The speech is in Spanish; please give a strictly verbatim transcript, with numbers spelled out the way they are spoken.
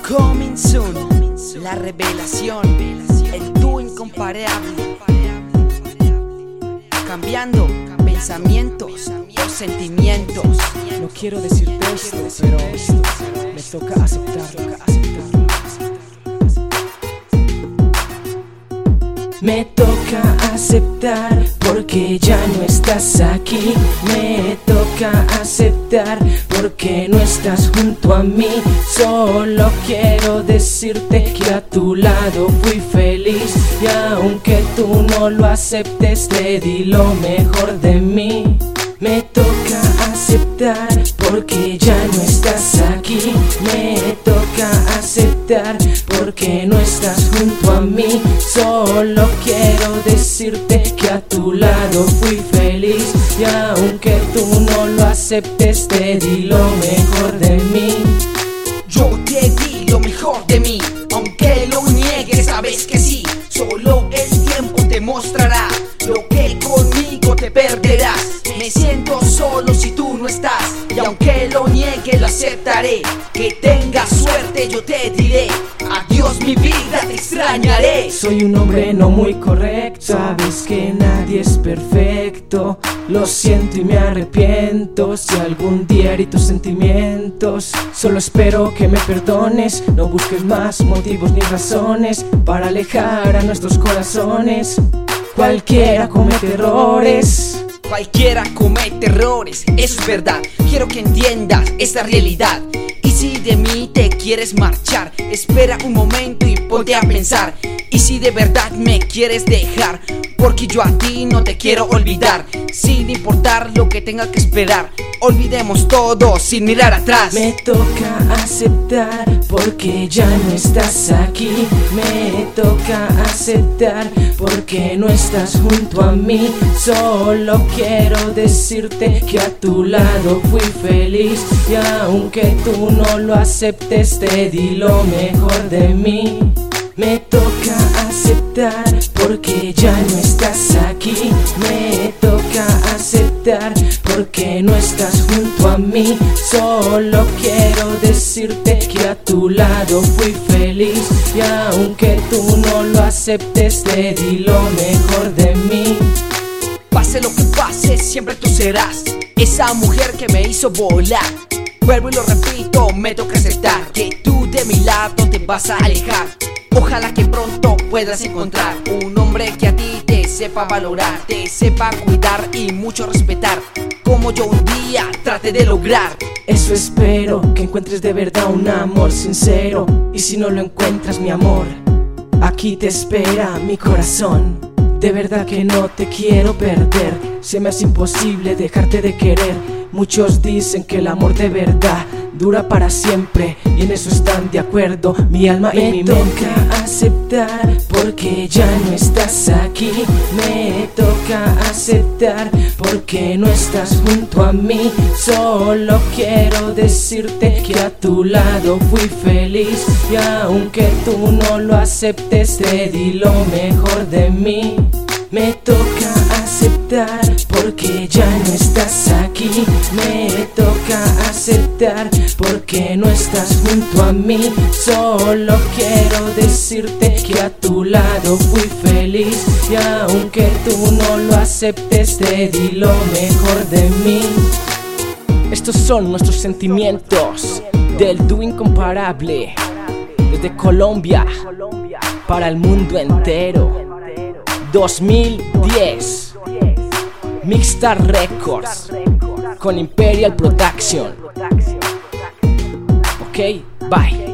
Coming soon, la revelación, el dúo incomparable, cambiando pensamientos o sentimientos. No quiero decirte esto, pero me toca aceptarlo. Me toca aceptar porque ya no estás aquí. Me toca aceptar porque no estás junto a mí. Solo quiero decirte que a tu lado fui feliz, y aunque tú no lo aceptes, te di lo mejor de mí. Me toca aceptar porque ya no estás aquí. Me toca aceptar porque no estás junto a mí. Solo quiero decirte que a tu lado fui feliz, y aunque tú no lo aceptes, te di lo mejor de mí. Yo te di lo mejor de mí, aunque lo niegues, sabes que sí. Solo el tiempo te mostrará lo que conmigo te perderás. Me siento solo si tú no estás, y aunque lo niegue lo aceptaré. Que tengas suerte, yo te diré adiós mi vida, te extrañaré. Soy un hombre no muy correcto, sabes que nadie es perfecto. Lo siento y me arrepiento si algún día herí tus sentimientos. Solo espero que me perdones, no busques más motivos ni razones para alejar a nuestros corazones. Cualquiera comete errores. Cualquiera comete errores, eso es verdad. Quiero que entiendas esta realidad. Y si de mí te quieres marchar, espera un momento y ponte a pensar. Y si de verdad me quieres dejar, porque yo a ti no te quiero olvidar. Sin importar lo que tenga que esperar, olvidemos todo sin mirar atrás. Me toca aceptar porque ya no estás aquí. Me toca aceptar porque no estás junto a mí. Solo quiero decirte que a tu lado fui feliz, y aunque tú no lo aceptes, te di lo mejor de mí. Me toca aceptar porque ya no estás aquí. Me toca aceptar porque no estás junto a mí. Solo quiero decirte que a tu lado fui feliz, y aunque tú no lo aceptes, te di lo mejor de mí. Pase lo que pase, siempre tú serás esa mujer que me hizo volar. Vuelvo y lo repito, me toca aceptar que tú de mi lado te vas a alejar. Ojalá que pronto puedas encontrar un hombre que a ti te sepa valorar, te sepa cuidar y mucho respetar, como yo un día traté de lograr. Eso espero, que encuentres de verdad un amor sincero. Y si no lo encuentras, mi amor, aquí te espera mi corazón. De verdad que no te quiero perder, se me hace imposible dejarte de querer. Muchos dicen que el amor de verdad dura para siempre, y en eso están de acuerdo mi alma y mi mente. Me toca aceptar porque ya no estás aquí. Me toca aceptar porque no estás junto a mí. Solo quiero decirte que a tu lado fui feliz, y aunque tú no lo aceptes, te di lo mejor de mí. Me toca aceptar porque ya no estás aquí. Me toca aceptar porque no estás junto a mí. Solo quiero decirte que a tu lado fui feliz, y aunque tú no lo aceptes, te di lo mejor de mí. Estos son nuestros sentimientos del dúo incomparable, desde Colombia para el mundo entero. dos mil diez Mixstar Records con Imperial Production. Ok, bye.